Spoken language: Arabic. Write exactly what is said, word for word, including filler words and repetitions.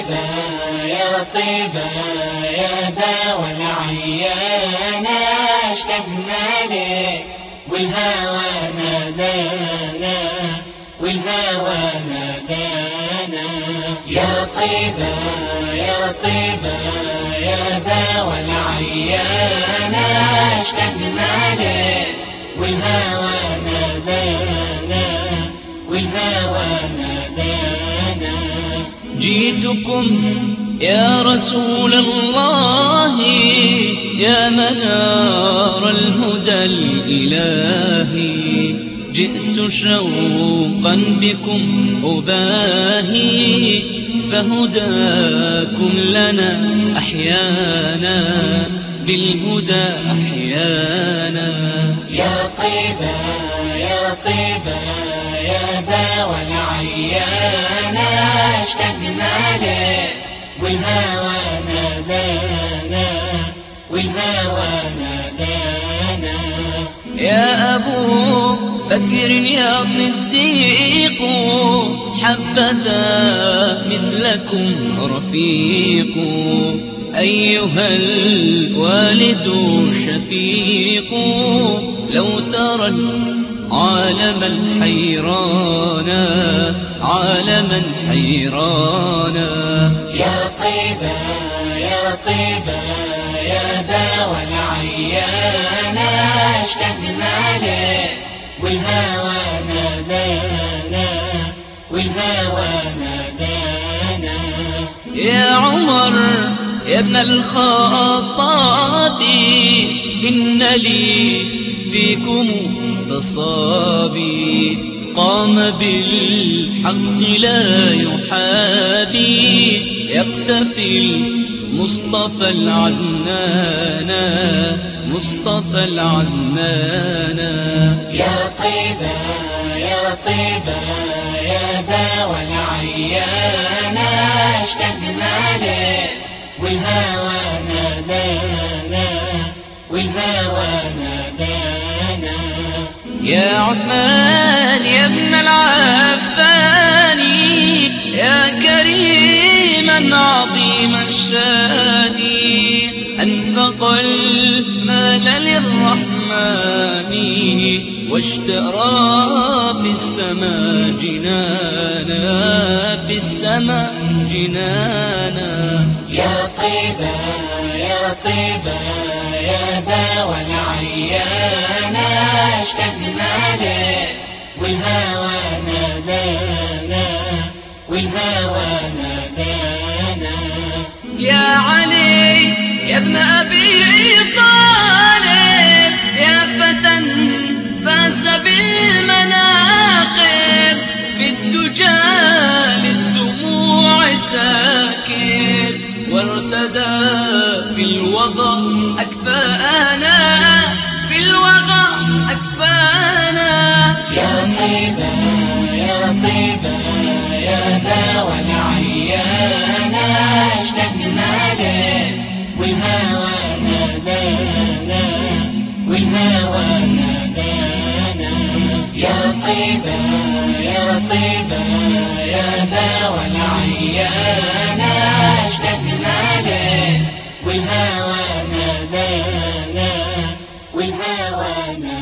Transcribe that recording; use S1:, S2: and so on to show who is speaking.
S1: طيبة يا طيبة يا داوى العيانة اشتقنا لك والهوى نادانا والهوى نادانا يا طيبة يا طيبة يا داوى العيانة اشتقنا لك والهوى نادانا والهوى نادانا
S2: جئتكم يا رسول الله يا منار الهدى الإلهي جئت شوقا بكم أباهي فهداكم لنا أحيانا بالهدى أحيانا
S1: يا طيبة يا طيبة يا داوى العيانة اشتقنا لك والهوى نادانا والهوى نادانا
S2: يا أبو بكر يا صديق حبذا مثلكم رفيق أيها الوالد شفيق لو ترى العالم الحيرانا عالما حيرانا
S1: يا طيبة يا طيبة يا داوى العيانة اشتقنا لك والهوى نادانا والهوى نادانا
S2: يا عمر يا ابن الخطاب إن لي فيكم تصابي قام بالحق لا يحابي يقتفي المصطفى العدنانا مصطفى العدنانا
S1: يا طيبة يا طيبة يا داوى العيانة اشتقنا لك والهوى نادانا والهوى نادانا
S2: يا عثمان يا ابن العفان يا كريما عظيما الشان أنفق المال للرحمن واشترى في السماء جنانا في السماء جنانا
S1: يا طيبة يا طيبة يا داوى العيانة اشتقنا لك والهوى نادانا والهوى نادانا
S2: يا علي يا ابن أبي طالب يا فتى فاز بالمناقب في الدجى للدموع ساكن وارتدى في الوضع أكفانا في الوضع أكفانا
S1: يا طيبة يا طيبة يا داوى العيانة اشتقنا لك والهوى نادانا والهوى نادانا يا طيبة يا طيبة يا داوى العيانة اشتقنا لك والهوى نادانا والهوى نادانا